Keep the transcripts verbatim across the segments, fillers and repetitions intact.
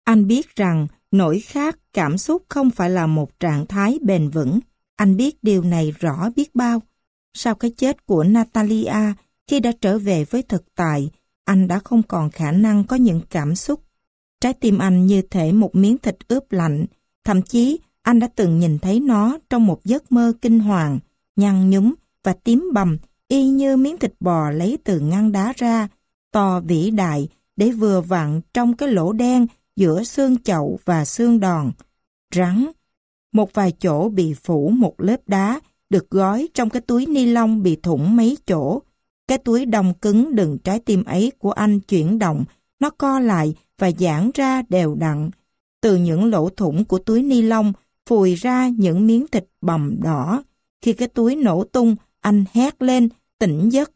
Anh biết rằng nỗi khát cảm xúc không phải là một trạng thái bền vững. Anh biết điều này rõ biết bao. Sau cái chết của Natalia, khi đã trở về với thực tại, anh đã không còn khả năng có những cảm xúc. Trái tim anh như thể một miếng thịt ướp lạnh. Thậm chí, anh đã từng nhìn thấy nó trong một giấc mơ kinh hoàng, nhăn nhúm và tím bầm, y như miếng thịt bò lấy từ ngăn đá ra, to vĩ đại để vừa vặn trong cái lỗ đen giữa xương chậu và xương đòn. Rắn. Một vài chỗ bị phủ một lớp đá, được gói trong cái túi ni lông bị thủng mấy chỗ. Cái túi đông cứng đựng trái tim ấy của anh chuyển động, nó co lại và giãn ra đều đặn. Từ những lỗ thủng của túi ni lông phùi ra những miếng thịt bầm đỏ. Khi cái túi nổ tung, anh hét lên, tỉnh giấc.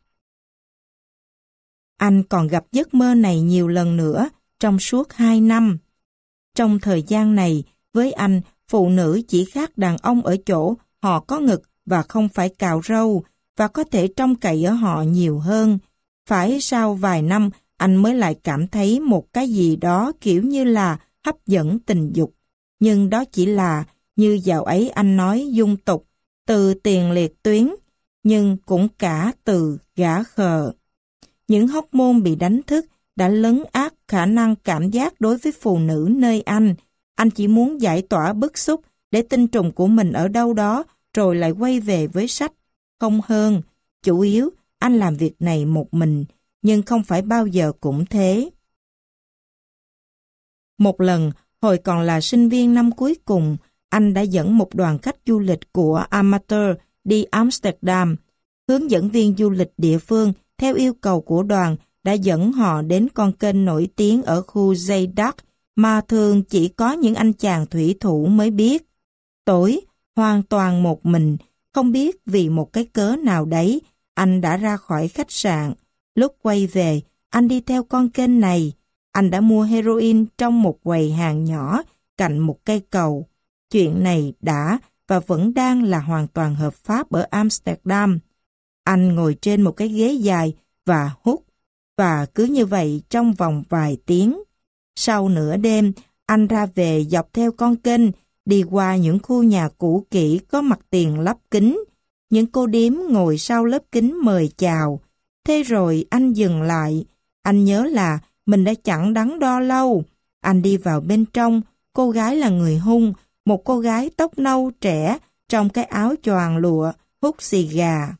Anh còn gặp giấc mơ này nhiều lần nữa trong suốt hai năm. Trong thời gian này, với anh, phụ nữ chỉ khác đàn ông ở chỗ họ có ngực và không phải cạo râu, và có thể trông cậy ở họ nhiều hơn. Phải sau vài năm, anh mới lại cảm thấy một cái gì đó kiểu như là hấp dẫn tình dục. Nhưng đó chỉ là, như dạo ấy anh nói dung tục, từ tiền liệt tuyến, nhưng cũng cả từ gã khờ. Những hóc môn bị đánh thức đã lấn át khả năng cảm giác đối với phụ nữ nơi anh. Anh chỉ muốn giải tỏa bức xúc để tinh trùng của mình ở đâu đó rồi lại quay về với sách. Không hơn, chủ yếu anh làm việc này một mình, nhưng không phải bao giờ cũng thế. Một lần, hồi còn là sinh viên năm cuối cùng, anh đã dẫn một đoàn khách du lịch của amateur đi Amsterdam. Hướng dẫn viên du lịch địa phương, theo yêu cầu của đoàn, đã dẫn họ đến con kênh nổi tiếng ở khu Zeedag mà thường chỉ có những anh chàng thủy thủ mới biết. Tối, hoàn toàn một mình, không biết vì một cái cớ nào đấy, anh đã ra khỏi khách sạn. Lúc quay về, anh đi theo con kênh này. Anh đã mua heroin trong một quầy hàng nhỏ cạnh một cây cầu. Chuyện này đã và vẫn đang là hoàn toàn hợp pháp ở Amsterdam. Anh ngồi trên một cái ghế dài và hút, và cứ như vậy trong vòng vài tiếng. Sau nửa đêm, anh ra về dọc theo con kênh, đi qua những khu nhà cũ kỹ có mặt tiền lắp kính. Những cô điếm ngồi sau lớp kính mời chào. Thế rồi anh dừng lại. Anh nhớ là mình đã chẳng đắn đo lâu. Anh đi vào bên trong, cô gái là người Hung, một cô gái tóc nâu trẻ trong cái áo choàng lụa, hút xì gà.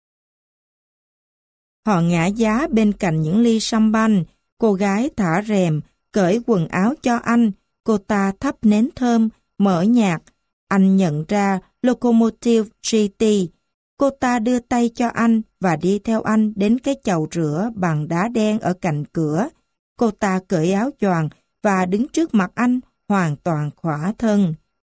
Họ ngã giá bên cạnh những ly champagne. Cô gái thả rèm, cởi quần áo cho anh. Cô ta thắp nến thơm, mở nhạc. Anh nhận ra Locomotive giê tê. Cô ta đưa tay cho anh và đi theo anh đến cái chậu rửa bằng đá đen ở cạnh cửa. Cô ta cởi áo choàng và đứng trước mặt anh hoàn toàn khỏa thân.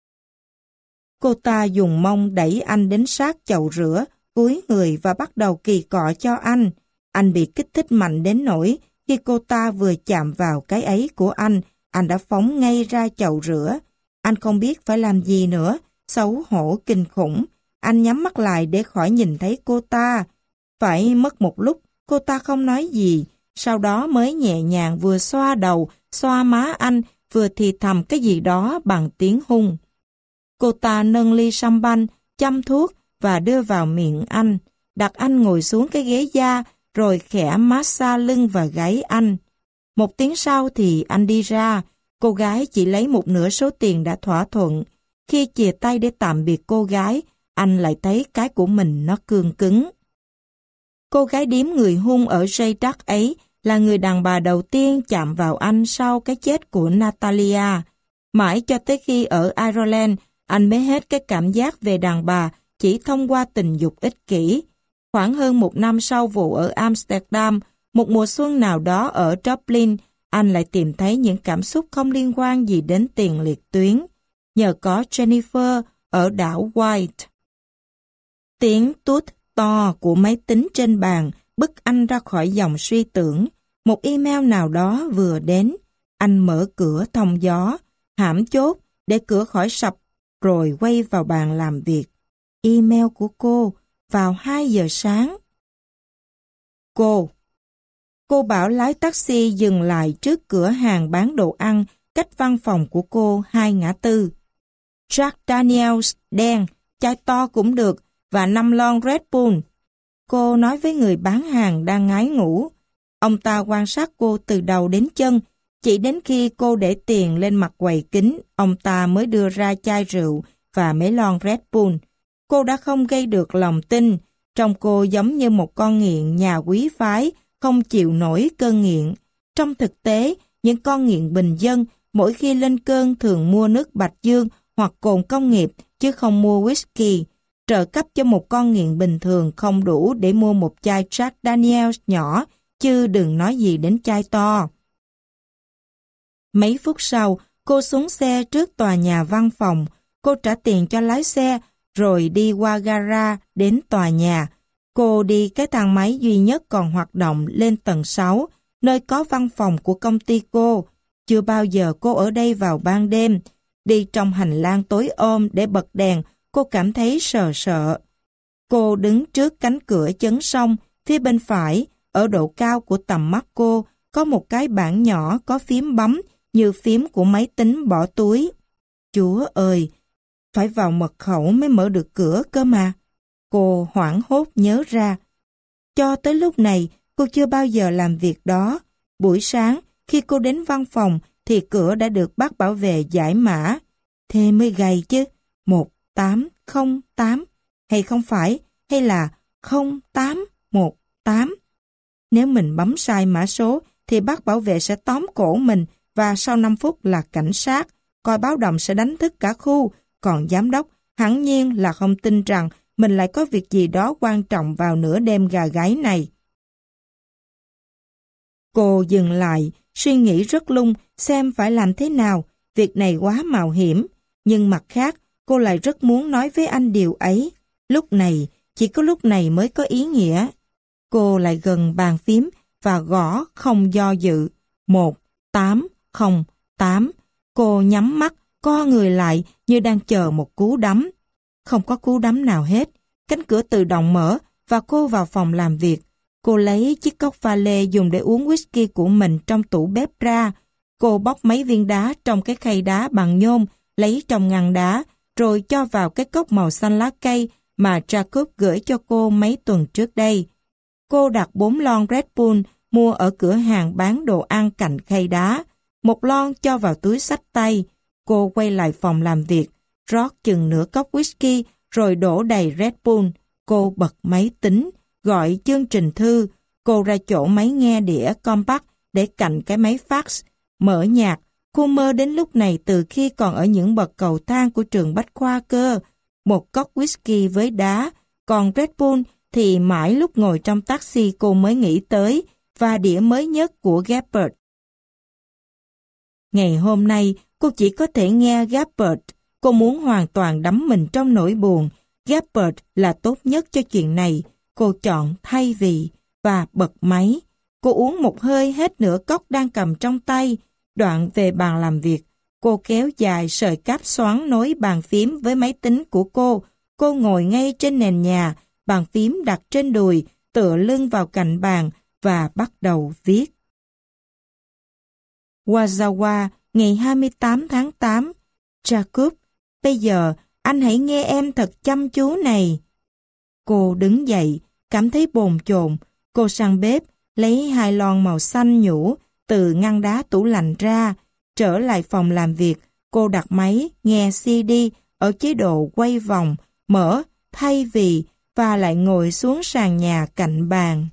Cô ta dùng mông đẩy anh đến sát chậu rửa, cúi người và bắt đầu kỳ cọ cho anh. Anh bị kích thích mạnh đến nỗi khi cô ta vừa chạm vào cái ấy của anh, anh đã phóng ngay ra chậu rửa. Anh không biết phải làm gì nữa, xấu hổ kinh khủng. Anh nhắm mắt lại để khỏi nhìn thấy cô ta. Phải mất một lúc, cô ta không nói gì, sau đó mới nhẹ nhàng vừa xoa đầu, xoa má anh, vừa thì thầm cái gì đó bằng tiếng Hung. Cô ta nâng ly champagne, châm thuốc và đưa vào miệng anh, đặt anh ngồi xuống cái ghế da, rồi khẽ massage lưng và gáy anh. Một tiếng sau thì anh đi ra, cô gái chỉ lấy một nửa số tiền đã thỏa thuận. Khi chìa tay để tạm biệt cô gái, anh lại thấy cái của mình nó cương cứng. Cô gái điếm người Hung ở Zeedag ấy là người đàn bà đầu tiên chạm vào anh sau cái chết của Natalia. Mãi cho tới khi ở Ireland, anh mới hết cái cảm giác về đàn bà chỉ thông qua tình dục ích kỷ. Khoảng hơn một năm sau vụ ở Amsterdam, một mùa xuân nào đó ở Dublin, anh lại tìm thấy những cảm xúc không liên quan gì đến tiền liệt tuyến, nhờ có Jennifer ở đảo White. Tiếng tút to của máy tính trên bàn bức anh ra khỏi dòng suy tưởng. Một email nào đó vừa đến. Anh mở cửa thông gió, hãm chốt để cửa khỏi sập, rồi quay vào bàn làm việc. Email của cô vào hai giờ sáng. Cô Cô bảo lái taxi dừng lại trước cửa hàng bán đồ ăn cách văn phòng của cô hai ngã tư. Jack Daniels đen, chai to cũng được, và năm lon Red Bull. Cô nói với người bán hàng đang ngái ngủ. Ông ta quan sát cô từ đầu đến chân, chỉ đến khi cô để tiền lên mặt quầy kính, ông ta mới đưa ra chai rượu và mấy lon Red Bull. Cô đã không gây được lòng tin, trông cô giống như một con nghiện nhà quý phái, không chịu nổi cơn nghiện. Trong thực tế, những con nghiện bình dân mỗi khi lên cơn thường mua nước Bạch Dương hoặc cồn công nghiệp chứ không mua whisky. Trợ cấp cho một con nghiện bình thường không đủ để mua một chai Jack Daniels nhỏ, chứ đừng nói gì đến chai to. Mấy phút sau, cô xuống xe trước tòa nhà văn phòng. Cô trả tiền cho lái xe, rồi đi qua gara đến tòa nhà. Cô đi cái thang máy duy nhất còn hoạt động lên tầng sáu, nơi có văn phòng của công ty cô. Chưa bao giờ cô ở đây vào ban đêm. Đi trong hành lang tối om để bật đèn, cô cảm thấy sợ sợ. Cô đứng trước cánh cửa chấn song, phía bên phải, ở độ cao của tầm mắt cô, có một cái bảng nhỏ có phím bấm như phím của máy tính bỏ túi. Chúa ơi, phải vào mật khẩu mới mở được cửa cơ mà. Cô hoảng hốt nhớ ra. Cho tới lúc này, cô chưa bao giờ làm việc đó. Buổi sáng, khi cô đến văn phòng, thì cửa đã được bác bảo vệ giải mã. Thế mới gầy chứ. một tám không tám. Hay không phải, hay là không tám một tám. Nếu mình bấm sai mã số, thì bác bảo vệ sẽ tóm cổ mình, và sau năm phút là cảnh sát. Coi báo động sẽ đánh thức cả khu. Còn giám đốc, hẳn nhiên là không tin rằng mình lại có việc gì đó quan trọng vào nửa đêm gà gáy này. Cô dừng lại, suy nghĩ rất lung xem phải làm thế nào. Việc này quá mạo hiểm. Nhưng mặt khác, cô lại rất muốn nói với anh điều ấy. Lúc này, chỉ có lúc này mới có ý nghĩa. Cô lại gần bàn phím và gõ không do dự. một tám không tám. Cô nhắm mắt, co người lại như đang chờ một cú đấm. Không có cú đấm nào hết. Cánh cửa tự động mở và cô vào phòng làm việc. Cô lấy chiếc cốc pha lê dùng để uống whisky của mình trong tủ bếp ra. Cô bóc mấy viên đá trong cái khay đá bằng nhôm, lấy trong ngăn đá, rồi cho vào cái cốc màu xanh lá cây mà Jacob gửi cho cô mấy tuần trước đây. Cô đặt bốn lon Red Bull mua ở cửa hàng bán đồ ăn cạnh khay đá. Một lon cho vào túi xách tay. Cô quay lại phòng làm việc, rót chừng nửa cốc whisky, rồi đổ đầy Red Bull. Cô bật máy tính, gọi chương trình thư. Cô ra chỗ máy nghe đĩa compact để cạnh cái máy fax, mở nhạc. Cô mơ đến lúc này từ khi còn ở những bậc cầu thang của trường Bách Khoa cơ. Một cốc whisky với đá, còn Red Bull thì mãi lúc ngồi trong taxi cô mới nghĩ tới, và đĩa mới nhất của Gabbard. Ngày hôm nay, cô chỉ có thể nghe Gabbard. Cô muốn hoàn toàn đắm mình trong nỗi buồn. Gabbard là tốt nhất cho chuyện này. Cô chọn thay vì và bật máy. Cô uống một hơi hết nửa cốc đang cầm trong tay. Đoạn về bàn làm việc. Cô kéo dài sợi cáp xoắn nối bàn phím với máy tính của cô. Cô ngồi ngay trên nền nhà, bàn phím đặt trên đùi, tựa lưng vào cạnh bàn và bắt đầu viết. Wazawa, ngày hai mươi tám tháng tám. Jacob, bây giờ anh hãy nghe em thật chăm chú này. Cô đứng dậy, cảm thấy bồn chồn. Cô sang bếp, lấy hai lon màu xanh nhũ từ ngăn đá tủ lạnh ra. Trở lại phòng làm việc, cô đặt máy nghe xê đê ở chế độ quay vòng, mở, thay vì, và lại ngồi xuống sàn nhà cạnh bàn.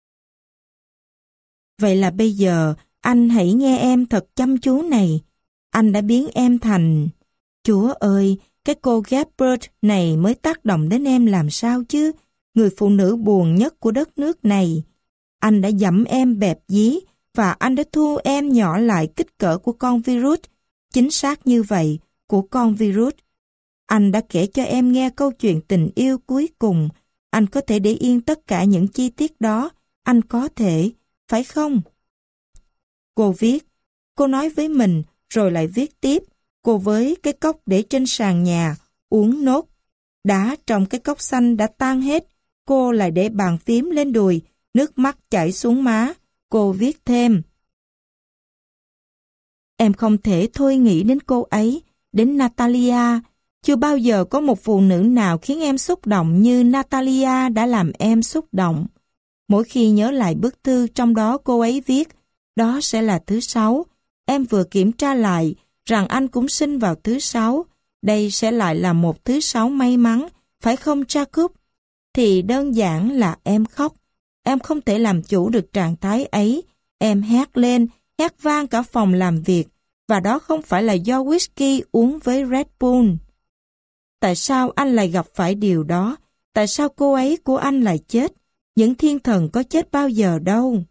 Vậy là bây giờ, anh hãy nghe em thật chăm chú này. Anh đã biến em thành... Chúa ơi, cái cô Gabbard này mới tác động đến em làm sao chứ? Người phụ nữ buồn nhất của đất nước này. Anh đã dẫm em bẹp dí, và anh đã thu em nhỏ lại kích cỡ của con virus. Chính xác như vậy, của con virus. Anh đã kể cho em nghe câu chuyện tình yêu cuối cùng. Anh có thể để yên tất cả những chi tiết đó. Anh có thể, phải không? Cô viết, cô nói với mình, rồi lại viết tiếp. Cô với cái cốc để trên sàn nhà, uống nốt. Đá trong cái cốc xanh đã tan hết. Cô lại để bàn phím lên đùi, nước mắt chảy xuống má. Cô viết thêm. Em không thể thôi nghĩ đến cô ấy, đến Natalia. Chưa bao giờ có một phụ nữ nào khiến em xúc động như Natalia đã làm em xúc động. Mỗi khi nhớ lại bức thư trong đó cô ấy viết, đó sẽ là thứ sáu. Em vừa kiểm tra lại rằng anh cũng sinh vào thứ sáu. Đây sẽ lại là một thứ sáu may mắn, phải không Jacob? Thì đơn giản là em khóc. Em không thể làm chủ được trạng thái ấy. Em hét lên, hét vang cả phòng làm việc. Và đó không phải là do whisky uống với Red Bull. Tại sao anh lại gặp phải điều đó? Tại sao cô ấy của anh lại chết? Những thiên thần có chết bao giờ đâu.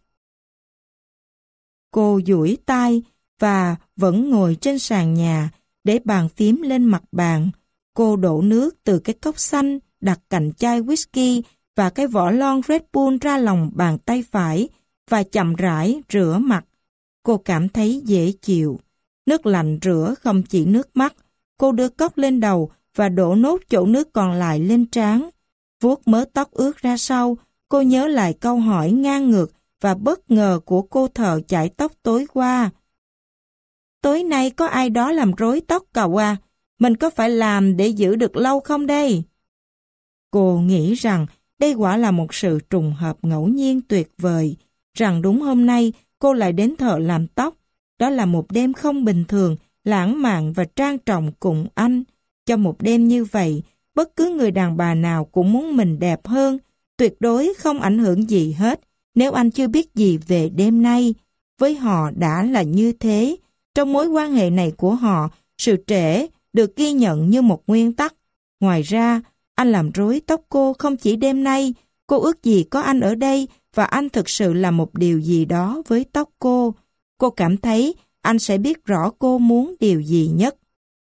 Cô duỗi tay và vẫn ngồi trên sàn nhà, để bàn phím lên mặt bàn. Cô đổ nước từ cái cốc xanh, đặt cạnh chai whisky và cái vỏ lon Red Bull ra lòng bàn tay phải và chậm rãi rửa mặt. Cô cảm thấy dễ chịu. Nước lạnh rửa không chỉ nước mắt. Cô đưa cốc lên đầu và đổ nốt chỗ nước còn lại lên trán. Vuốt mớ tóc ướt ra sau, cô nhớ lại câu hỏi ngang ngược và bất ngờ của cô thợ chải tóc tối qua. Tối nay có ai đó làm rối tóc cậu à? Mình có phải làm để giữ được lâu không đây? Cô nghĩ rằng đây quả là một sự trùng hợp ngẫu nhiên tuyệt vời, rằng đúng hôm nay cô lại đến thợ làm tóc. Đó là một đêm không bình thường, lãng mạn và trang trọng cùng anh. Cho một đêm như vậy, bất cứ người đàn bà nào cũng muốn mình đẹp hơn, tuyệt đối không ảnh hưởng gì hết nếu anh chưa biết gì về đêm nay. Với họ đã là như thế. Trong mối quan hệ này của họ, sự trễ được ghi nhận như một nguyên tắc. Ngoài ra, anh làm rối tóc cô không chỉ đêm nay. Cô ước gì có anh ở đây và anh thực sự làm một điều gì đó với tóc cô. Cô cảm thấy anh sẽ biết rõ cô muốn điều gì nhất.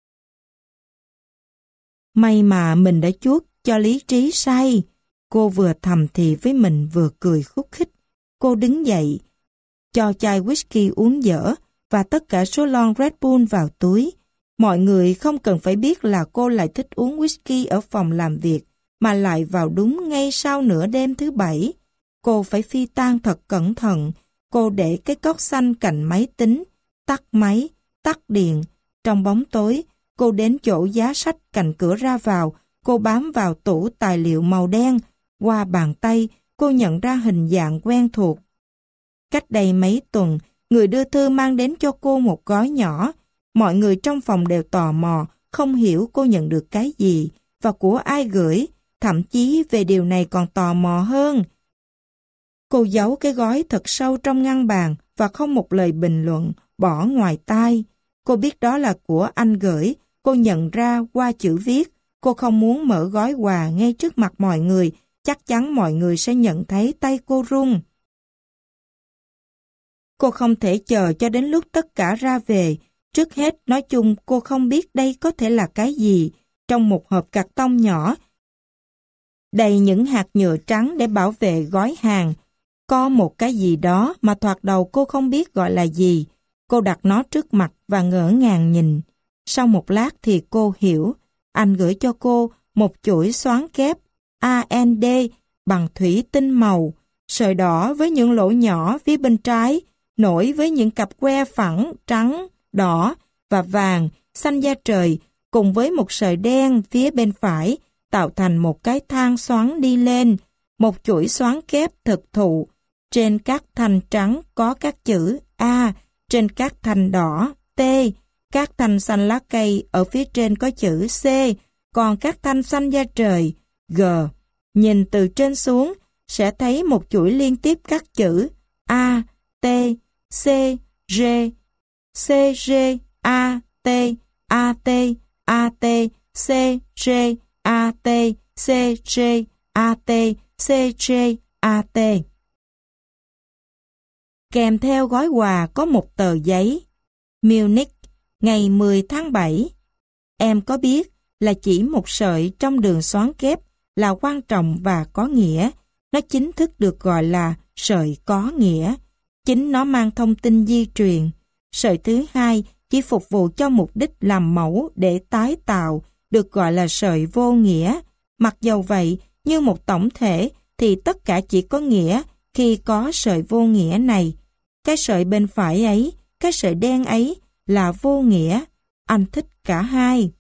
May mà mình đã chuốc cho lý trí say. Cô vừa thầm thì với mình vừa cười khúc khích. Cô đứng dậy, cho chai whisky uống dở và tất cả số lon Red Bull vào túi. Mọi người không cần phải biết là cô lại thích uống whisky ở phòng làm việc, mà lại vào đúng ngay sau nửa đêm thứ bảy. Cô phải phi tan thật cẩn thận. Cô để cái cốc xanh cạnh máy tính, tắt máy, tắt điện. Trong bóng tối, cô đến chỗ giá sách cạnh cửa ra vào. Cô bám vào tủ tài liệu màu đen. Qua bàn tay, cô nhận ra hình dạng quen thuộc. Cách đây mấy tuần, người đưa thư mang đến cho cô một gói nhỏ. Mọi người trong phòng đều tò mò, không hiểu cô nhận được cái gì và của ai gửi, thậm chí về điều này còn tò mò hơn. Cô giấu cái gói thật sâu trong ngăn bàn và không một lời bình luận, bỏ ngoài tai. Cô biết đó là của anh gửi, cô nhận ra qua chữ viết. Cô không muốn mở gói quà ngay trước mặt mọi người, chắc chắn mọi người sẽ nhận thấy tay cô run. Cô không thể chờ cho đến lúc tất cả ra về. Trước hết, nói chung cô không biết đây có thể là cái gì. Trong một hộp cạc tông nhỏ, đầy những hạt nhựa trắng để bảo vệ gói hàng, có một cái gì đó mà thoạt đầu cô không biết gọi là gì. Cô đặt nó trước mặt và ngỡ ngàng nhìn. Sau một lát thì cô hiểu. Anh gửi cho cô một chuỗi xoắn kép a en đê bằng thủy tinh màu, sợi đỏ với những lỗ nhỏ phía bên trái, nổi với những cặp que phẳng trắng, đỏ và vàng, xanh da trời, cùng với một sợi đen phía bên phải, tạo thành một cái thang xoắn đi lên, một chuỗi xoắn kép thực thụ. Trên các thanh trắng có các chữ A, trên các thanh đỏ T, các thanh xanh lá cây ở phía trên có chữ C, còn các thanh xanh da trời G. Nhìn từ trên xuống, sẽ thấy một chuỗi liên tiếp các chữ A, T, C, G, C, G, A, T, A, T, A, T, C, G, A, T, C, G, A, T, C, G, A, T. Kèm theo gói quà có một tờ giấy. Munich, ngày mười tháng bảy. Em có biết là chỉ một sợi trong đường xoắn kép là quan trọng và có nghĩa. Nó chính thức được gọi là sợi có nghĩa. Chính nó mang thông tin di truyền. Sợi thứ hai chỉ phục vụ cho mục đích làm mẫu để tái tạo, được gọi là sợi vô nghĩa. Mặc dầu vậy, như một tổng thể thì tất cả chỉ có nghĩa khi có sợi vô nghĩa này. Cái sợi bên phải ấy, cái sợi đen ấy là vô nghĩa. Anh thích cả hai.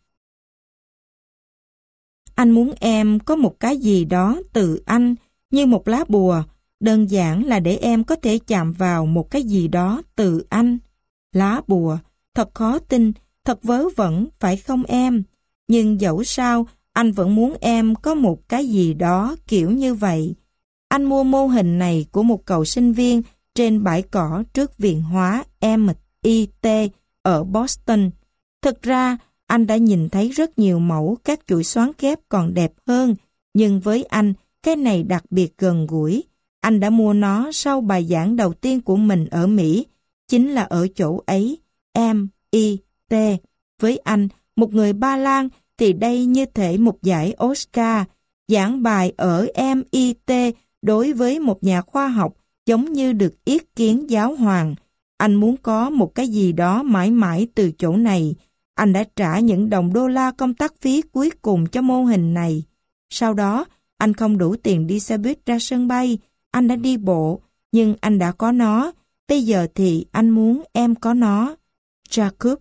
Anh muốn em có một cái gì đó từ anh, như một lá bùa, đơn giản là để em có thể chạm vào một cái gì đó từ anh. Lá bùa, thật khó tin, thật vớ vẩn, phải không em? Nhưng dẫu sao, anh vẫn muốn em có một cái gì đó kiểu như vậy. Anh mua mô hình này của một cậu sinh viên trên bãi cỏ trước viện hóa em i tê ở Boston. Thực ra, anh đã nhìn thấy rất nhiều mẫu các chuỗi xoắn kép còn đẹp hơn, nhưng với anh, cái này đặc biệt gần gũi. Anh đã mua nó sau bài giảng đầu tiên của mình ở Mỹ, chính là ở chỗ ấy, em i tê. Với anh, một người Ba Lan, thì đây như thể một giải Oscar. Giảng bài ở em i tê đối với một nhà khoa học giống như được yết kiến giáo hoàng. Anh muốn có một cái gì đó mãi mãi từ chỗ này. Anh đã trả những đồng đô la công tác phí cuối cùng cho mô hình này. Sau đó, anh không đủ tiền đi xe buýt ra sân bay. Anh đã đi bộ, nhưng anh đã có nó. Bây giờ thì anh muốn em có nó. Jacob.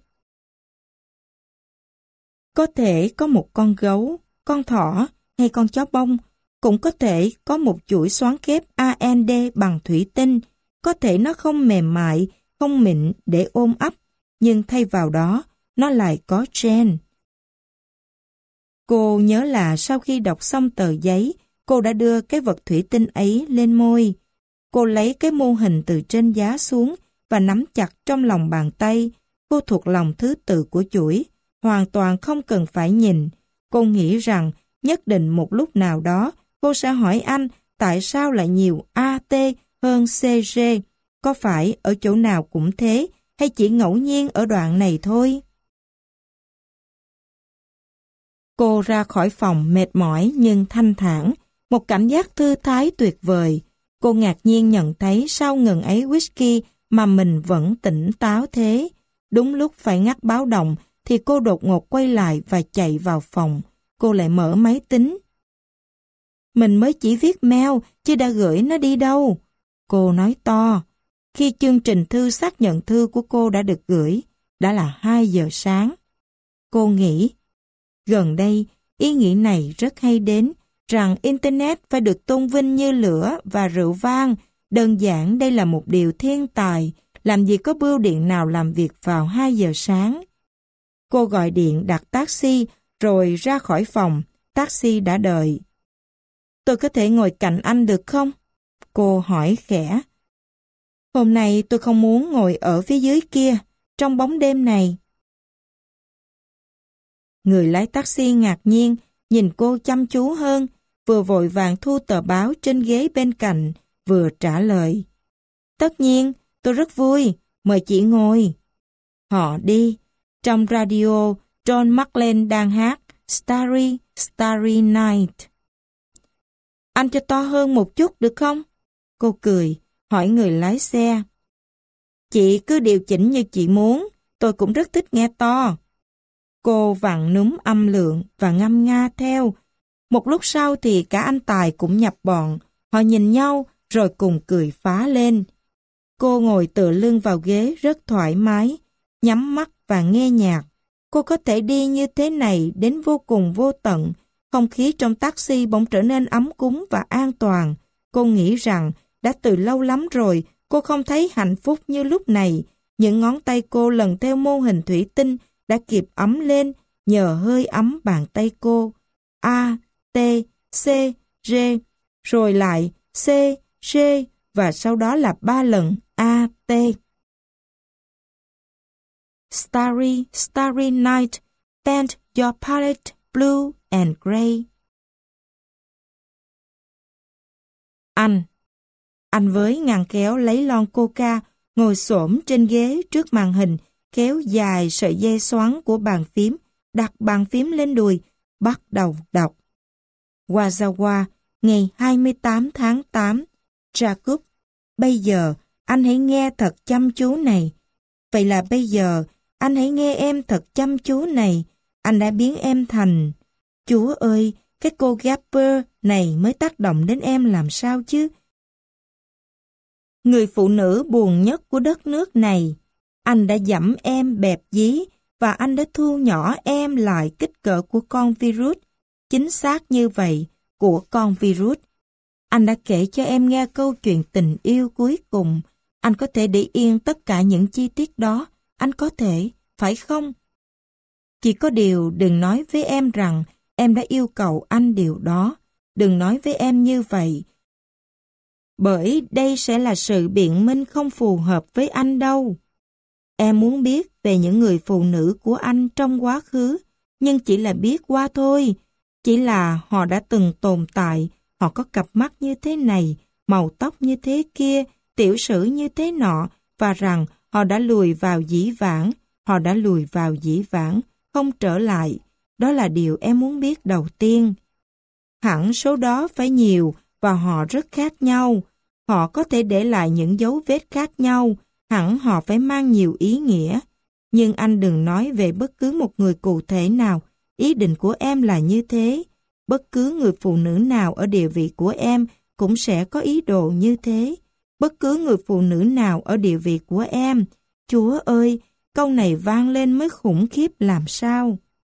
Có thể có một con gấu, con thỏ hay con chó bông. Cũng có thể có một chuỗi xoắn kép a en đê bằng thủy tinh. Có thể nó không mềm mại, không mịn để ôm ấp. Nhưng thay vào đó, nó lại có gen. Cô nhớ là sau khi đọc xong tờ giấy, cô đã đưa cái vật thủy tinh ấy lên môi. Cô lấy cái mô hình từ trên giá xuống và nắm chặt trong lòng bàn tay. Cô thuộc lòng thứ tự của chuỗi, hoàn toàn không cần phải nhìn. Cô nghĩ rằng nhất định một lúc nào đó cô sẽ hỏi anh tại sao lại nhiều a tê hơn xê giê. Có phải ở chỗ nào cũng thế hay chỉ ngẫu nhiên ở đoạn này thôi? Cô ra khỏi phòng mệt mỏi nhưng thanh thản, một cảm giác thư thái tuyệt vời. Cô ngạc nhiên nhận thấy sau ngần ấy whisky mà mình vẫn tỉnh táo thế. Đúng lúc phải ngắt báo động thì cô đột ngột quay lại và chạy vào phòng. Cô lại mở máy tính. Mình mới chỉ viết mail, chứ đã gửi nó đi đâu. Cô nói to. Khi chương trình thư xác nhận thư của cô đã được gửi, đã là hai giờ sáng. Cô nghĩ, gần đây, ý nghĩ này rất hay đến, rằng Internet phải được tôn vinh như lửa và rượu vang. Đơn giản đây là một điều thiên tài, làm gì có bưu điện nào làm việc vào hai giờ sáng. Cô gọi điện đặt taxi, rồi ra khỏi phòng, taxi đã đợi. Tôi có thể ngồi cạnh anh được không? Cô hỏi khẽ. Hôm nay tôi không muốn ngồi ở phía dưới kia, trong bóng đêm này. Người lái taxi ngạc nhiên, nhìn cô chăm chú hơn, vừa vội vàng thu tờ báo trên ghế bên cạnh, vừa trả lời. Tất nhiên, tôi rất vui, mời chị ngồi. Họ đi. Trong radio, John McLean đang hát Starry, Starry Night. Anh cho to hơn một chút được không? Cô cười, hỏi người lái xe. Chị cứ điều chỉnh như chị muốn, tôi cũng rất thích nghe to. Cô vặn núm âm lượng và ngâm nga theo. Một lúc sau thì cả anh Tài cũng nhập bọn. Họ nhìn nhau rồi cùng cười phá lên. Cô ngồi tựa lưng vào ghế rất thoải mái, nhắm mắt và nghe nhạc. Cô có thể đi như thế này đến vô cùng vô tận. Không khí trong taxi bỗng trở nên ấm cúng và an toàn. Cô nghĩ rằng đã từ lâu lắm rồi cô không thấy hạnh phúc như lúc này. Những ngón tay cô lần theo mô hình thủy tinh đã kịp ấm lên nhờ hơi ấm bàn tay cô. A, T, C, G, rồi lại C, G và sau đó là ba lần A, T. Starry, Starry Night, paint your palette blue and gray. Anh. Anh với ngăn kéo lấy lon coca, ngồi xổm trên ghế trước màn hình, kéo dài sợi dây xoắn của bàn phím, đặt bàn phím lên đùi, bắt đầu đọc. Wazawa, ngày hai mươi tám tháng tám. Jacob, bây giờ anh hãy nghe thật chăm chú này. Vậy là bây giờ anh hãy nghe em thật chăm chú này. Anh đã biến em thành... Chúa ơi, cái cô Gapper này mới tác động đến em làm sao chứ? Người phụ nữ buồn nhất của đất nước này. Anh đã giẫm em bẹp dí và anh đã thu nhỏ em lại kích cỡ của con virus. Chính xác như vậy, của con virus. Anh đã kể cho em nghe câu chuyện tình yêu cuối cùng. Anh có thể để yên tất cả những chi tiết đó. Anh có thể, phải không? Chỉ có điều đừng nói với em rằng em đã yêu cầu anh điều đó. Đừng nói với em như vậy. Bởi đây sẽ là sự biện minh không phù hợp với anh đâu. Em muốn biết về những người phụ nữ của anh trong quá khứ, nhưng chỉ là biết qua thôi. Chỉ là họ đã từng tồn tại, họ có cặp mắt như thế này, màu tóc như thế kia, tiểu sử như thế nọ, và rằng họ đã lùi vào dĩ vãng, họ đã lùi vào dĩ vãng, không trở lại. Đó là điều em muốn biết đầu tiên. Hẳn số đó phải nhiều và họ rất khác nhau. Họ có thể để lại những dấu vết khác nhau, hẳn họ phải mang nhiều ý nghĩa. Nhưng anh đừng nói về bất cứ một người cụ thể nào. Ý định của em là như thế. Bất cứ người phụ nữ nào ở địa vị của em cũng sẽ có ý đồ như thế. Bất cứ người phụ nữ nào ở địa vị của em. Chúa ơi, câu này vang lên mới khủng khiếp làm sao.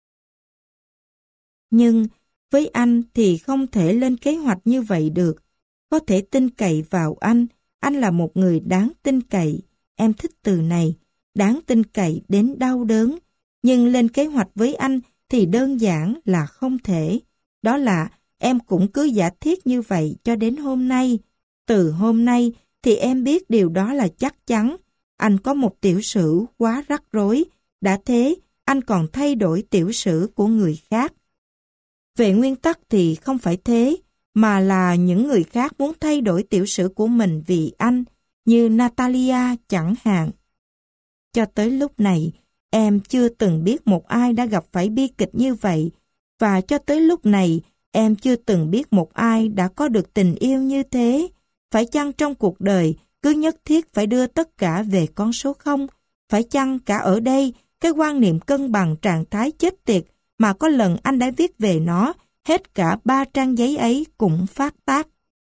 Nhưng với anh thì không thể lên kế hoạch như vậy được. Có thể tin cậy vào anh. Anh là một người đáng tin cậy. Em thích từ này. Đáng tin cậy đến đau đớn. Nhưng lên kế hoạch với anh thì đơn giản là không thể. Đó là em cũng cứ giả thiết như vậy cho đến hôm nay. Từ hôm nay thì em biết điều đó là chắc chắn. Anh có một tiểu sử quá rắc rối. Đã thế, anh còn thay đổi tiểu sử của người khác. Về nguyên tắc thì không phải thế, mà là những người khác muốn thay đổi tiểu sử của mình vì anh, như Natalia chẳng hạn. Cho tới lúc này, em chưa từng biết một ai đã gặp phải bi kịch như vậy, và cho tới lúc này, em chưa từng biết một ai đã có được tình yêu như thế. Phải chăng trong cuộc đời cứ nhất thiết phải đưa tất cả về con số không? Phải chăng cả ở đây, cái quan niệm cân bằng trạng thái chết tiệt mà có lần anh đã viết về nó, hết cả ba trang giấy ấy cũng phát tác.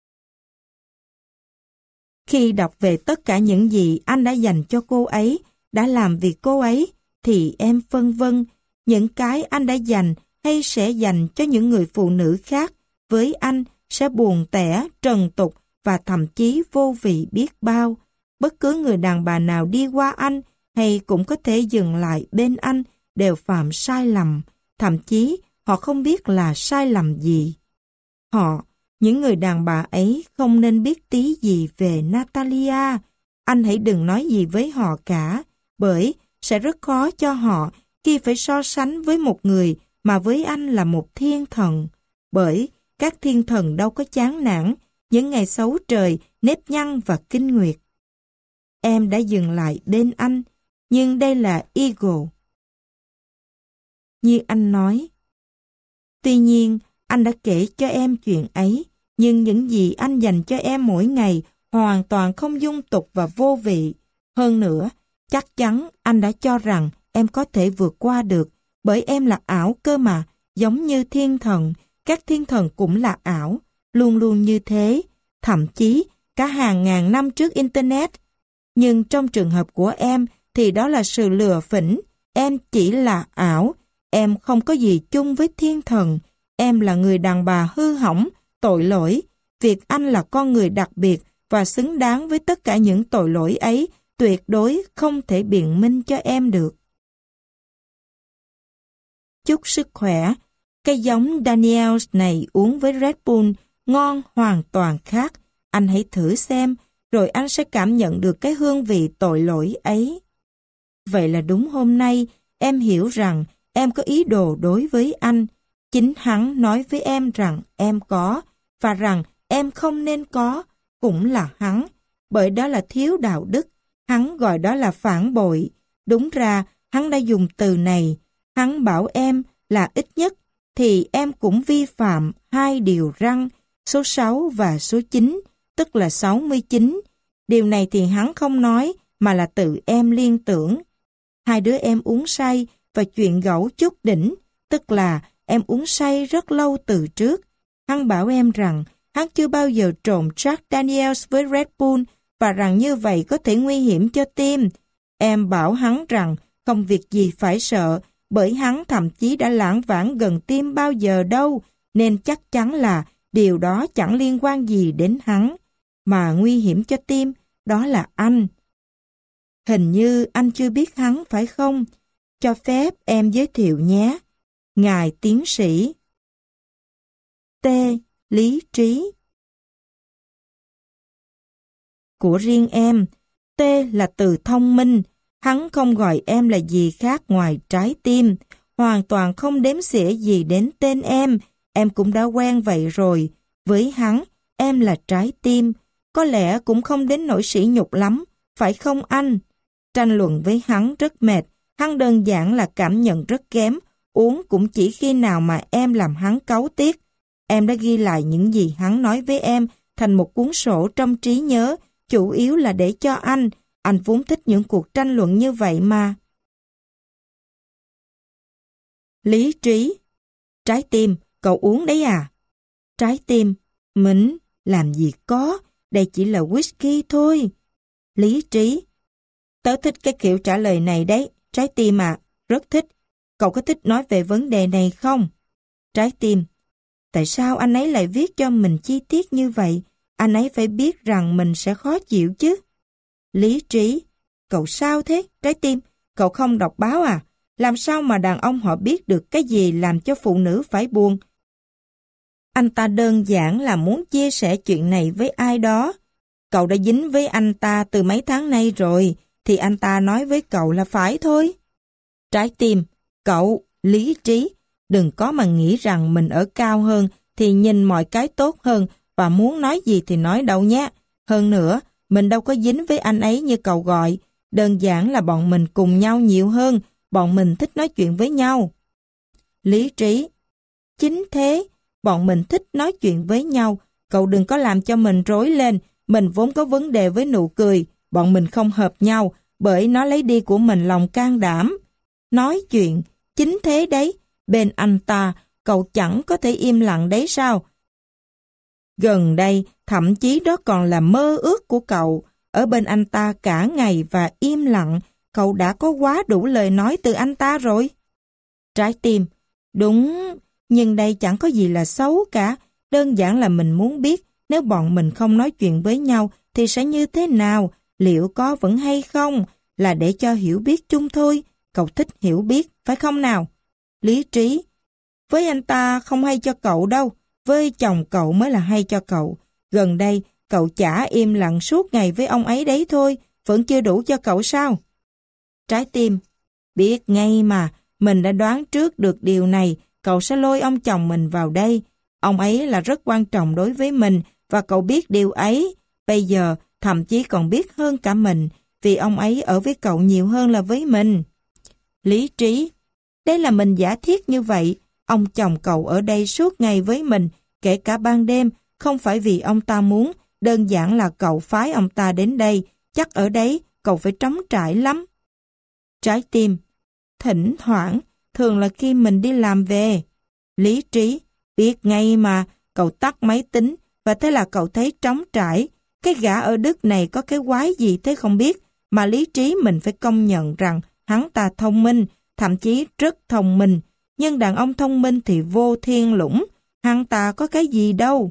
Khi đọc về tất cả những gì anh đã dành cho cô ấy, đã làm vì cô ấy, thì em phân vân, những cái anh đã dành hay sẽ dành cho những người phụ nữ khác, với anh sẽ buồn tẻ, trần tục và thậm chí vô vị biết bao. Bất cứ người đàn bà nào đi qua anh hay cũng có thể dừng lại bên anh đều phạm sai lầm, thậm chí họ không biết là sai lầm gì. Họ, những người đàn bà ấy không nên biết tí gì về Natalia. Anh hãy đừng nói gì với họ cả, bởi sẽ rất khó cho họ khi phải so sánh với một người mà với anh là một thiên thần. Bởi các thiên thần đâu có chán nản những ngày xấu trời, nếp nhăn và kinh nguyệt. Em đã dừng lại bên anh, nhưng đây là ego. Như anh nói. Tuy nhiên, anh đã kể cho em chuyện ấy, nhưng những gì anh dành cho em mỗi ngày hoàn toàn không dung tục và vô vị. Hơn nữa, chắc chắn anh đã cho rằng em có thể vượt qua được, bởi em là ảo cơ mà, giống như thiên thần, các thiên thần cũng là ảo, luôn luôn như thế, thậm chí cả hàng ngàn năm trước Internet. Nhưng trong trường hợp của em thì đó là sự lừa phỉnh, em chỉ là ảo, em không có gì chung với thiên thần, em là người đàn bà hư hỏng, tội lỗi. Việc anh là con người đặc biệt và xứng đáng với tất cả những tội lỗi ấy tuyệt đối không thể biện minh cho em được. Chúc sức khỏe. Cái giống Daniels này uống với Red Bull ngon hoàn toàn khác. Anh hãy thử xem, rồi anh sẽ cảm nhận được cái hương vị tội lỗi ấy. Vậy là đúng hôm nay, em hiểu rằng em có ý đồ đối với anh. Chính hắn nói với em rằng em có, và rằng em không nên có, cũng là hắn. Bởi đó là thiếu đạo đức, hắn gọi đó là phản bội. Đúng ra, hắn đã dùng từ này. Hắn bảo em là ít nhất, thì em cũng vi phạm hai điều răn, số sáu và số chín, tức là sáu mươi chín. Điều này thì hắn không nói, mà là tự em liên tưởng. Hai đứa em uống say và chuyện gẫu chút đỉnh, tức là em uống say rất lâu từ trước. Hắn bảo em rằng hắn chưa bao giờ trộn Jack Daniels với Red Bull và rằng như vậy có thể nguy hiểm cho tim. Em bảo hắn rằng không việc gì phải sợ, bởi hắn thậm chí đã lảng vảng gần tim bao giờ đâu, nên chắc chắn là điều đó chẳng liên quan gì đến hắn. Mà nguy hiểm cho tim, đó là anh. Hình như anh chưa biết hắn phải không? Cho phép em giới thiệu nhé. Ngài tiến sĩ T. Lý Trí. Của riêng em, T là từ thông minh. Hắn không gọi em là gì khác ngoài trái tim. Hoàn toàn không đếm xỉa gì đến tên em. Em cũng đã quen vậy rồi. Với hắn, em là trái tim. Có lẽ cũng không đến nỗi sỉ nhục lắm, phải không anh? Tranh luận với hắn rất mệt. Hắn đơn giản là cảm nhận rất kém. Uống cũng chỉ khi nào mà em làm hắn cáu tiếc. Em đã ghi lại những gì hắn nói với em thành một cuốn sổ trong trí nhớ, chủ yếu là để cho anh. Anh vốn thích những cuộc tranh luận như vậy mà. Lý Trí. Trái tim, cậu uống đấy à? Trái tim. Mình, làm gì có, đây chỉ là whisky thôi. Lý Trí. Tớ thích cái kiểu trả lời này đấy, trái tim à, rất thích. Cậu có thích nói về vấn đề này không? Trái tim. Tại sao anh ấy lại viết cho mình chi tiết như vậy? Anh ấy phải biết rằng mình sẽ khó chịu chứ. Lý Trí. Cậu sao thế, trái tim? Cậu không đọc báo à? Làm sao mà đàn ông họ biết được cái gì làm cho phụ nữ phải buồn? Anh ta đơn giản là muốn chia sẻ chuyện này với ai đó. Cậu đã dính với anh ta từ mấy tháng nay rồi, thì anh ta nói với cậu là phải thôi. Trái tim. Cậu, Lý Trí, đừng có mà nghĩ rằng mình ở cao hơn thì nhìn mọi cái tốt hơn và muốn nói gì thì nói đâu nhé. Hơn nữa, mình đâu có dính với anh ấy như cậu gọi. Đơn giản là bọn mình cùng nhau nhiều hơn, bọn mình thích nói chuyện với nhau. Lý Trí. Chính thế, bọn mình thích nói chuyện với nhau. Cậu đừng có làm cho mình rối lên. Mình vốn có vấn đề với nụ cười. Bọn mình không hợp nhau bởi nó lấy đi của mình lòng can đảm. Nói chuyện, chính thế đấy. Bên anh ta, cậu chẳng có thể im lặng đấy sao? Gần đây, thậm chí đó còn là mơ ước của cậu. Ở bên anh ta cả ngày và im lặng, cậu đã có quá đủ lời nói từ anh ta rồi. Trái tim. Đúng, nhưng đây chẳng có gì là xấu cả. Đơn giản là mình muốn biết nếu bọn mình không nói chuyện với nhau thì sẽ như thế nào, liệu có vẫn hay không, là để cho hiểu biết chung thôi. Cậu thích hiểu biết, phải không nào? Lý Trí. Với anh ta không hay cho cậu đâu, với chồng cậu mới là hay cho cậu. Gần đây, cậu chả im lặng suốt ngày với ông ấy đấy thôi, vẫn chưa đủ cho cậu sao? Trái tim. Biết ngay mà, mình đã đoán trước được điều này, cậu sẽ lôi ông chồng mình vào đây. Ông ấy là rất quan trọng đối với mình, và cậu biết điều ấy. Bây giờ, thậm chí còn biết hơn cả mình, vì ông ấy ở với cậu nhiều hơn là với mình. Lý Trí. Đây là mình giả thiết như vậy. Ông chồng cậu ở đây suốt ngày với mình, kể cả ban đêm, không phải vì ông ta muốn, đơn giản là cậu phái ông ta đến đây, chắc ở đấy cậu phải trống trải lắm. Trái tim. Thỉnh thoảng, thường là khi mình đi làm về. Lý Trí. Biết ngay mà, cậu tắt máy tính, và thế là cậu thấy trống trải. Cái gã ở Đức này có cái quái gì thế không biết, mà Lý Trí mình phải công nhận rằng hắn ta thông minh, thậm chí rất thông minh. Nhưng đàn ông thông minh thì vô thiên lũng, hắn ta có cái gì đâu.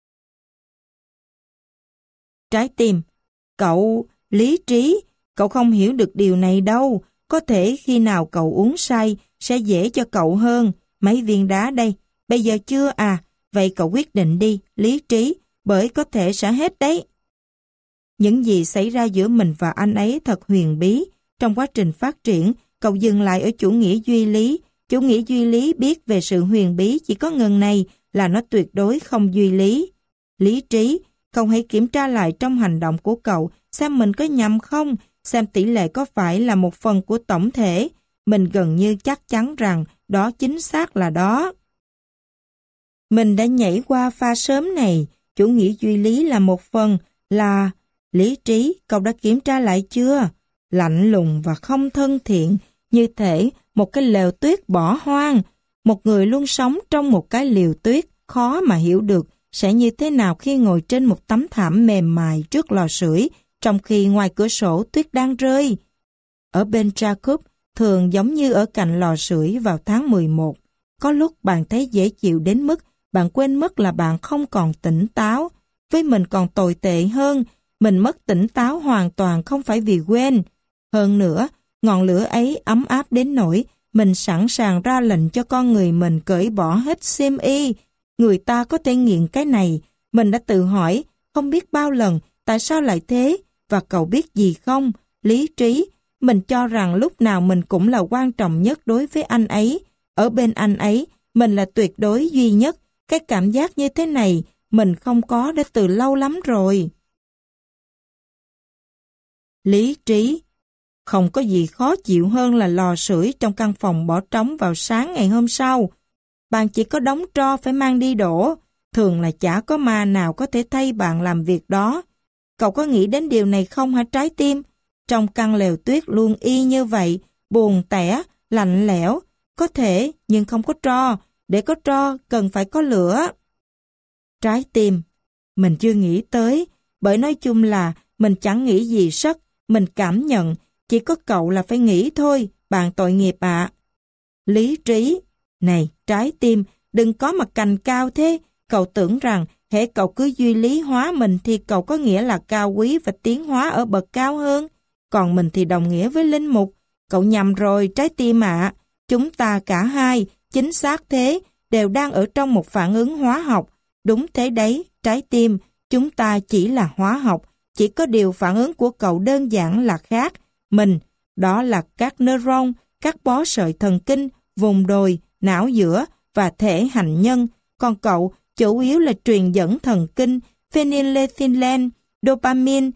Trái tim. Cậu, Lý Trí, cậu không hiểu được điều này đâu. Có thể khi nào cậu uống say sẽ dễ cho cậu hơn. Mấy viên đá đây, bây giờ chưa à? Vậy cậu quyết định đi, Lý Trí, bởi có thể sẽ hết đấy. Những gì xảy ra giữa mình và anh ấy thật huyền bí. Trong quá trình phát triển, cậu dừng lại ở chủ nghĩa duy lý. Chủ nghĩa duy lý biết về sự huyền bí chỉ có ngần này là nó tuyệt đối không duy lý. Lý Trí, cậu hãy kiểm tra lại trong hành động của cậu xem mình có nhầm không, xem tỷ lệ có phải là một phần của tổng thể. Mình gần như chắc chắn rằng đó chính xác là đó. Mình đã nhảy qua pha sớm này, chủ nghĩa duy lý là một phần, là... Lý Trí, cậu đã kiểm tra lại chưa? Lạnh lùng và không thân thiện, như thể một cái lều tuyết bỏ hoang. Một người luôn sống trong một cái liều tuyết, khó mà hiểu được sẽ như thế nào khi ngồi trên một tấm thảm mềm mại trước lò sưởi, trong khi ngoài cửa sổ tuyết đang rơi. ở bên Jacob thường giống như ở cạnh lò sưởi vào tháng mười một. Có lúc bạn thấy dễ chịu đến mức bạn quên mất là bạn không còn tỉnh táo. Với mình còn tồi tệ hơn, mình mất tỉnh táo hoàn toàn không phải vì quên. Hơn nữa, ngọn lửa ấy ấm áp đến nỗi mình sẵn sàng ra lệnh cho con người mình cởi bỏ hết xiêm y. Người ta có thể nghiện cái này. Mình đã tự hỏi không biết bao lần tại sao lại thế. Và cậu biết gì không? Lý trí. Mình cho rằng lúc nào mình cũng là quan trọng nhất đối với anh ấy. Ở bên anh ấy, mình là tuyệt đối duy nhất. Cái cảm giác như thế này mình không có đã từ lâu lắm rồi. Lý trí. Không có gì khó chịu hơn là lò sưởi trong căn phòng bỏ trống vào sáng ngày hôm sau. Bạn chỉ có đống tro phải mang đi đổ. Thường là chả có ma nào có thể thay bạn làm việc đó. Cậu có nghĩ đến điều này không hả trái tim? Trong căn lều tuyết luôn y như vậy, buồn tẻ, lạnh lẽo. Có thể, nhưng không có tro. Để có tro, cần phải có lửa. Trái tim. Mình chưa nghĩ tới, bởi nói chung là mình chẳng nghĩ gì sất. Mình cảm nhận, chỉ có cậu là phải nghĩ thôi, bạn tội nghiệp ạ. Lý trí. Này, trái tim, đừng có mặt cành cao thế. Cậu tưởng rằng, hễ cậu cứ duy lý hóa mình thì cậu có nghĩa là cao quý và tiến hóa ở bậc cao hơn. Còn mình thì đồng nghĩa với linh mục. Cậu nhầm rồi, trái tim ạ. Chúng ta cả hai, chính xác thế, đều đang ở trong một phản ứng hóa học. Đúng thế đấy, trái tim, chúng ta chỉ là hóa học. Chỉ có điều phản ứng của cậu đơn giản là khác. Mình, đó là các neuron, các bó sợi thần kinh, vùng đồi, não giữa và thể hạnh nhân. Còn cậu, chủ yếu là truyền dẫn thần kinh, phenylethylamine, dopamine,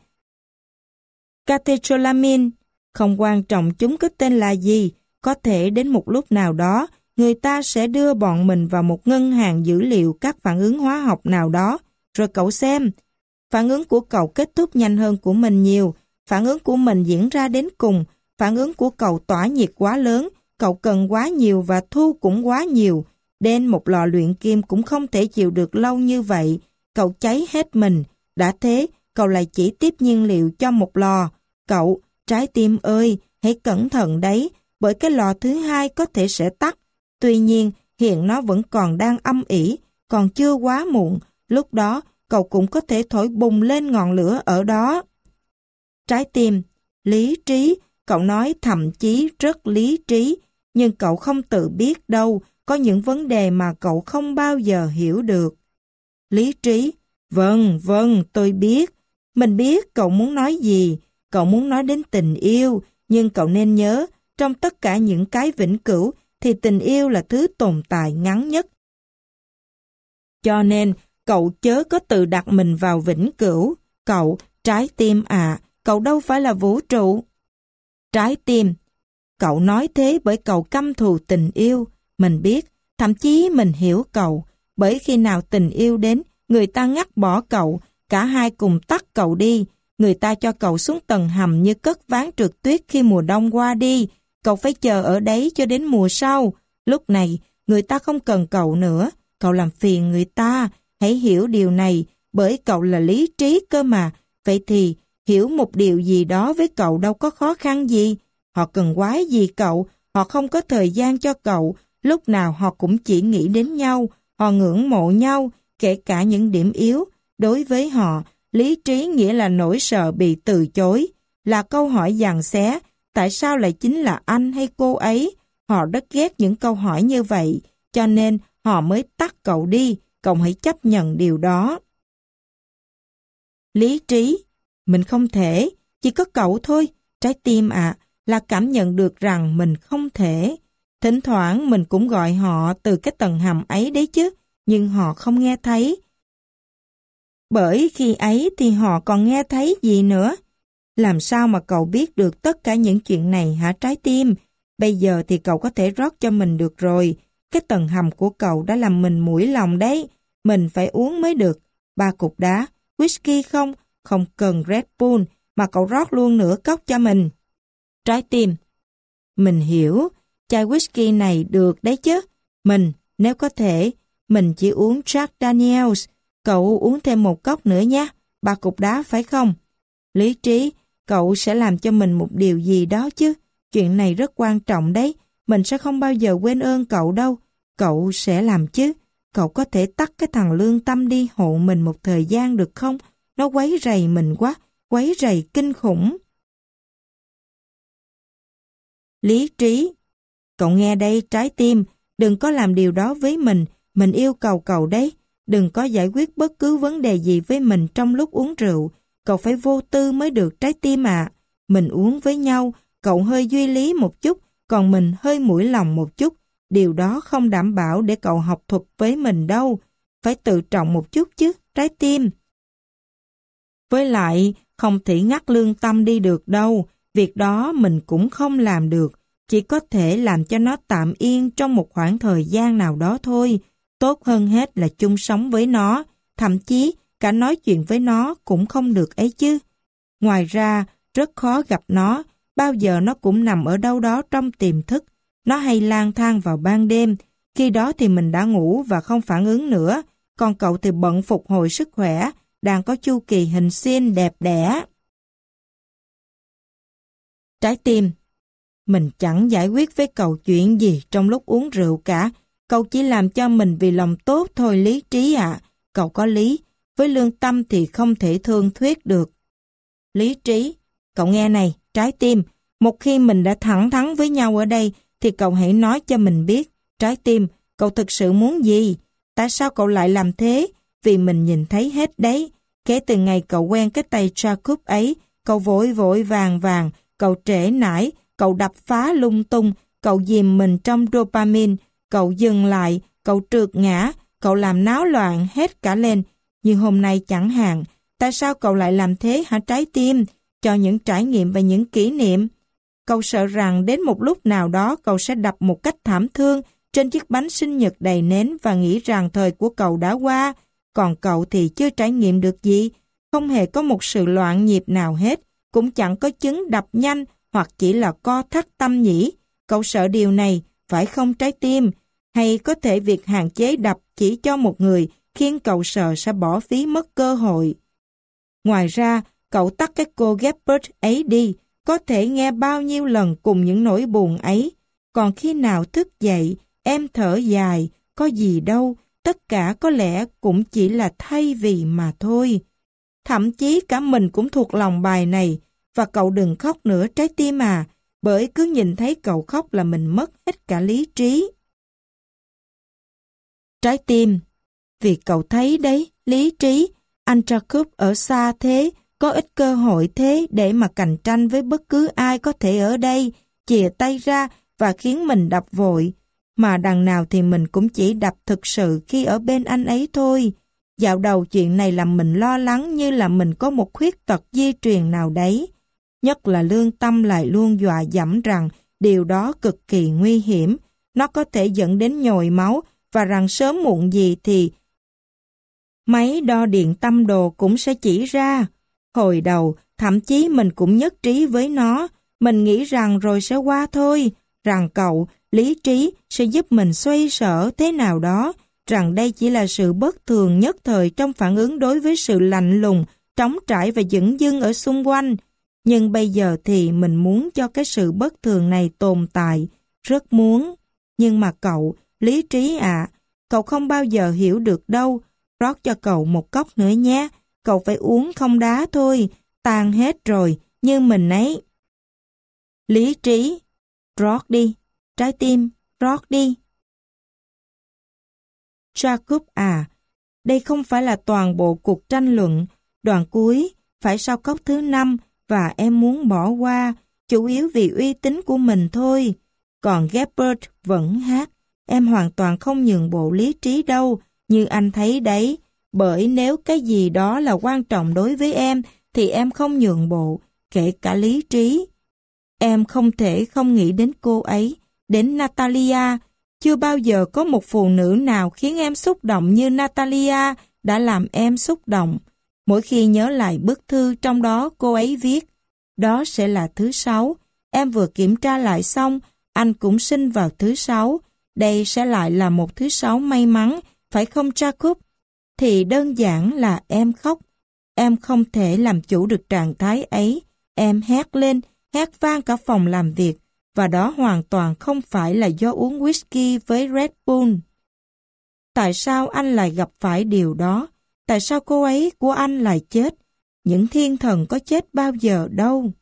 catecholamine. Không quan trọng chúng có tên là gì. Có thể đến một lúc nào đó, người ta sẽ đưa bọn mình vào một ngân hàng dữ liệu các phản ứng hóa học nào đó. Rồi cậu xem, phản ứng của cậu kết thúc nhanh hơn của mình nhiều. Phản ứng của mình diễn ra đến cùng. Phản ứng của cậu tỏa nhiệt quá lớn. Cậu cần quá nhiều và thu cũng quá nhiều. Đến một lò luyện kim cũng không thể chịu được lâu như vậy. Cậu cháy hết mình. Đã thế, cậu lại chỉ tiếp nhiên liệu cho một lò. Cậu, trái tim ơi, hãy cẩn thận đấy, bởi cái lò thứ hai có thể sẽ tắt. Tuy nhiên, hiện nó vẫn còn đang âm ỉ, còn chưa quá muộn. Lúc đó, cậu cũng có thể thổi bùng lên ngọn lửa ở đó. Trái tim, lý trí, cậu nói thậm chí rất lý trí, nhưng cậu không tự biết đâu, có những vấn đề mà cậu không bao giờ hiểu được. Lý trí, vâng, vâng, tôi biết. Mình biết cậu muốn nói gì, cậu muốn nói đến tình yêu, nhưng cậu nên nhớ, trong tất cả những cái vĩnh cửu, thì tình yêu là thứ tồn tại ngắn nhất. Cho nên, cậu chớ có tự đặt mình vào vĩnh cửu. Cậu, trái tim à, cậu đâu phải là vũ trụ. Trái tim, cậu nói thế bởi cậu căm thù tình yêu. Mình biết, thậm chí mình hiểu cậu, bởi khi nào tình yêu đến, người ta ngắt bỏ cậu, cả hai cùng tắt cậu đi. Người ta cho cậu xuống tầng hầm như cất ván trượt tuyết khi mùa đông qua đi. Cậu phải chờ ở đấy cho đến mùa sau. Lúc này, người ta không cần cậu nữa. Cậu làm phiền người ta. Hãy hiểu điều này, bởi cậu là lý trí cơ mà. Vậy thì, hiểu một điều gì đó với cậu đâu có khó khăn gì. Họ cần quái gì cậu, họ không có thời gian cho cậu. Lúc nào họ cũng chỉ nghĩ đến nhau, họ ngưỡng mộ nhau, kể cả những điểm yếu. Đối với họ, lý trí nghĩa là nỗi sợ bị từ chối, là câu hỏi giằng xé, tại sao lại chính là anh hay cô ấy? Họ rất ghét những câu hỏi như vậy, cho nên họ mới tắt cậu đi, cậu hãy chấp nhận điều đó. Lý trí, mình không thể, chỉ có cậu thôi, trái tim ạ, à, là cảm nhận được rằng mình không thể. Thỉnh thoảng mình cũng gọi họ từ cái tầng hầm ấy đấy chứ, nhưng họ không nghe thấy. Bởi khi ấy thì họ còn nghe thấy gì nữa? Làm sao mà cậu biết được tất cả những chuyện này hả trái tim? Bây giờ thì cậu có thể rót cho mình được rồi. Cái tầng hầm của cậu đã làm mình mũi lòng đấy. Mình phải uống mới được. Ba cục đá, whisky không? Không cần Red Bull, mà cậu rót luôn nửa cốc cho mình. Trái tim. Mình hiểu, chai whisky này được đấy chứ. Mình, nếu có thể, mình chỉ uống Jack Daniels. Cậu uống thêm một cốc nữa nhé. Ba cục đá phải không? Lý trí, cậu sẽ làm cho mình một điều gì đó chứ. chuyện này rất quan trọng đấy. Mình sẽ không bao giờ quên ơn cậu đâu. Cậu sẽ làm chứ. Cậu có thể tắt cái thằng Lương Tâm đi hộ mình một thời gian được không? Nó quấy rầy mình quá, quấy rầy kinh khủng. Lý trí. Cậu nghe đây, trái tim, đừng có làm điều đó với mình, mình yêu cầu cậu đấy. Đừng có giải quyết bất cứ vấn đề gì với mình trong lúc uống rượu. Cậu phải vô tư mới được, trái tim ạ. Mình uống với nhau, cậu hơi duy lý một chút, còn mình hơi mũi lòng một chút. Điều đó không đảm bảo để cậu học thuật với mình đâu. Phải tự trọng một chút chứ, trái tim. Với lại, không thể ngắt Lương Tâm đi được đâu. Việc đó mình cũng không làm được. Chỉ có thể làm cho nó tạm yên trong một khoảng thời gian nào đó thôi. Tốt hơn hết là chung sống với nó. Thậm chí, cả nói chuyện với nó cũng không được ấy chứ. Ngoài ra, rất khó gặp nó. Bao giờ nó cũng nằm ở đâu đó trong tiềm thức. Nó hay lang thang vào ban đêm. Khi đó thì mình đã ngủ và không phản ứng nữa. Còn cậu thì bận phục hồi sức khỏe, đang có chu kỳ hình sin đẹp đẽ. Trái tim. Mình chẳng giải quyết với cậu chuyện gì trong lúc uống rượu cả. Cậu chỉ làm cho mình vì lòng tốt thôi, lý trí ạ. À. Cậu có lý. Với Lương Tâm thì không thể thương thuyết được. Lý trí. Cậu nghe này, trái tim. Một khi mình đã thẳng thắn với nhau ở đây, thì cậu hãy nói cho mình biết. Trái tim, cậu thực sự muốn gì? Tại sao cậu lại làm thế? Vì mình nhìn thấy hết đấy. Kể từ ngày cậu quen cái tay Jacob ấy, cậu vội vội vàng vàng, cậu trễ nải, cậu đập phá lung tung, cậu dìm mình trong dopamine, cậu dừng lại, cậu trượt ngã, cậu làm náo loạn hết cả lên. Như hôm nay chẳng hạn, tại sao cậu lại làm thế hả trái tim? Cho những trải nghiệm và những kỷ niệm. Cậu sợ rằng đến một lúc nào đó cậu sẽ đập một cách thảm thương trên chiếc bánh sinh nhật đầy nến và nghĩ rằng thời của cậu đã qua. Còn cậu thì chưa trải nghiệm được gì, không hề có một sự loạn nhịp nào hết, cũng chẳng có chứng đập nhanh hoặc chỉ là co thắt tâm nhĩ. Cậu sợ điều này, phải không trái tim? Hay có thể việc hạn chế đập chỉ cho một người khiến cậu sợ sẽ bỏ phí mất cơ hội? Ngoài ra, cậu tắt cái cô Gepard ấy đi, có thể nghe bao nhiêu lần cùng những nỗi buồn ấy. Còn khi nào thức dậy, em thở dài, có gì đâu, tất cả có lẽ cũng chỉ là thay vì mà thôi. Thậm chí cả mình cũng thuộc lòng bài này, và cậu đừng khóc nữa trái tim à, bởi cứ nhìn thấy cậu khóc là mình mất hết cả lý trí. Trái tim, vì cậu thấy đấy, lý trí, anh Jacob ở xa thế, có ít cơ hội thế để mà cạnh tranh với bất cứ ai có thể ở đây, chìa tay ra và khiến mình đập vội. Mà đằng nào thì mình cũng chỉ đập thực sự khi ở bên anh ấy thôi. Dạo đầu chuyện này làm mình lo lắng như là mình có một khuyết tật di truyền nào đấy. Nhất là Lương Tâm lại luôn dọa dẫm rằng điều đó cực kỳ nguy hiểm. Nó có thể dẫn đến nhồi máu và rằng sớm muộn gì thì máy đo điện tâm đồ cũng sẽ chỉ ra. Hồi đầu, thậm chí mình cũng nhất trí với nó. Mình nghĩ rằng rồi sẽ qua thôi. Rằng cậu, lý trí sẽ giúp mình xoay sở thế nào đó. Rằng đây chỉ là sự bất thường nhất thời trong phản ứng đối với sự lạnh lùng, trống trải và dửng dưng ở xung quanh. Nhưng bây giờ thì mình muốn cho cái sự bất thường này tồn tại. Rất muốn. Nhưng mà cậu, lý trí ạ, à, cậu không bao giờ hiểu được đâu. Rót cho cậu một cốc nữa nhé. Cậu phải uống không đá thôi. Tàn hết rồi, như mình ấy. Lý trí. Rót đi. Trái tim, rót đi. Jacob à, đây không phải là toàn bộ cuộc tranh luận. Đoạn cuối, phải sau cốc thứ năm và em muốn bỏ qua, chủ yếu vì uy tín của mình thôi. Còn Gepard vẫn hát. Em hoàn toàn không nhường bộ lý trí đâu, như anh thấy đấy. Bởi nếu cái gì đó là quan trọng đối với em, thì em không nhượng bộ, kể cả lý trí. Em không thể không nghĩ đến cô ấy, đến Natalia. Chưa bao giờ có một phụ nữ nào khiến em xúc động như Natalia đã làm em xúc động. Mỗi khi nhớ lại bức thư trong đó cô ấy viết, đó sẽ là thứ sáu. Em vừa kiểm tra lại xong, anh cũng sinh vào thứ sáu. Đây sẽ lại là một thứ sáu may mắn, phải không Jacob? Thì đơn giản là em khóc. Em không thể làm chủ được trạng thái ấy. Em hét lên, hét vang cả phòng làm việc. và đó hoàn toàn không phải là do uống whisky với Red Bull. Tại sao anh lại gặp phải điều đó? Tại sao cô ấy của anh lại chết? Những thiên thần có chết bao giờ đâu.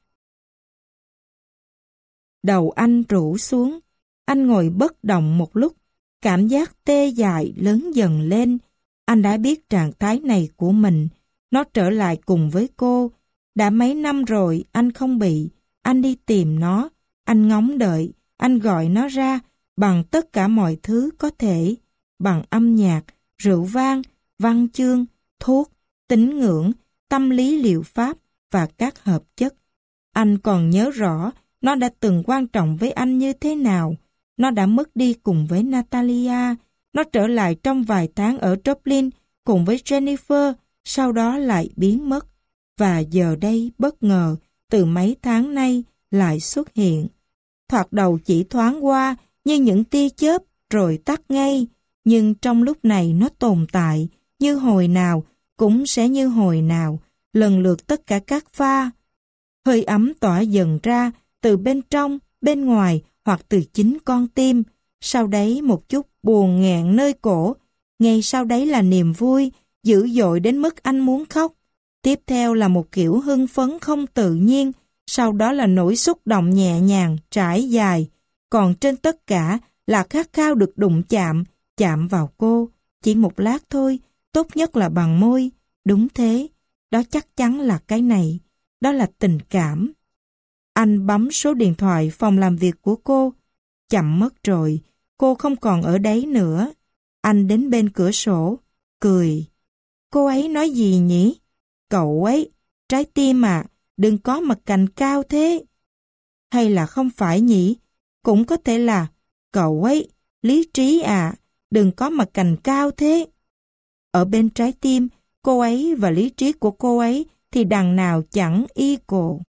Đầu anh rũ xuống, anh ngồi bất động một lúc, cảm giác tê dại lớn dần lên. Anh đã biết trạng thái này của mình, nó trở lại cùng với cô. Đã mấy năm rồi anh không bị, anh đi tìm nó, anh ngóng đợi, anh gọi nó ra bằng tất cả mọi thứ có thể, bằng âm nhạc, rượu vang, văn chương, thuốc, tín ngưỡng, tâm lý liệu pháp và các hợp chất. Anh còn nhớ rõ nó đã từng quan trọng với anh như thế nào. Nó đã mất đi cùng với Natalia. Nó trở lại trong vài tháng ở Dublin cùng với Jennifer, sau đó lại biến mất. Và giờ đây bất ngờ, từ mấy tháng nay lại xuất hiện. Thoạt đầu chỉ thoáng qua như những tia chớp rồi tắt ngay. Nhưng trong lúc này nó tồn tại, như hồi nào cũng sẽ như hồi nào, lần lượt tất cả các pha. Hơi ấm tỏa dần ra từ bên trong, bên ngoài hoặc từ chính con tim. Sau đấy một chút buồn nghẹn nơi cổ. Ngay sau đấy là niềm vui, dữ dội đến mức anh muốn khóc. Tiếp theo là một kiểu hưng phấn không tự nhiên. Sau đó là nỗi xúc động nhẹ nhàng, trải dài. Còn trên tất cả là khát khao được đụng chạm, chạm vào cô. Chỉ một lát thôi, tốt nhất là bằng môi. Đúng thế, đó chắc chắn là cái này. Đó là tình cảm. Anh bấm số điện thoại phòng làm việc của cô. Chậm mất rồi, cô không còn ở đấy nữa. Anh đến bên cửa sổ, cười. Cô ấy nói gì nhỉ? Cậu ấy, trái tim à, đừng có mà cành cao thế. Hay là không phải nhỉ? Cũng có thể là, cậu ấy, lý trí à, đừng có mà cành cao thế. Ở bên trái tim, cô ấy và lý trí của cô ấy thì đằng nào chẳng y cộ.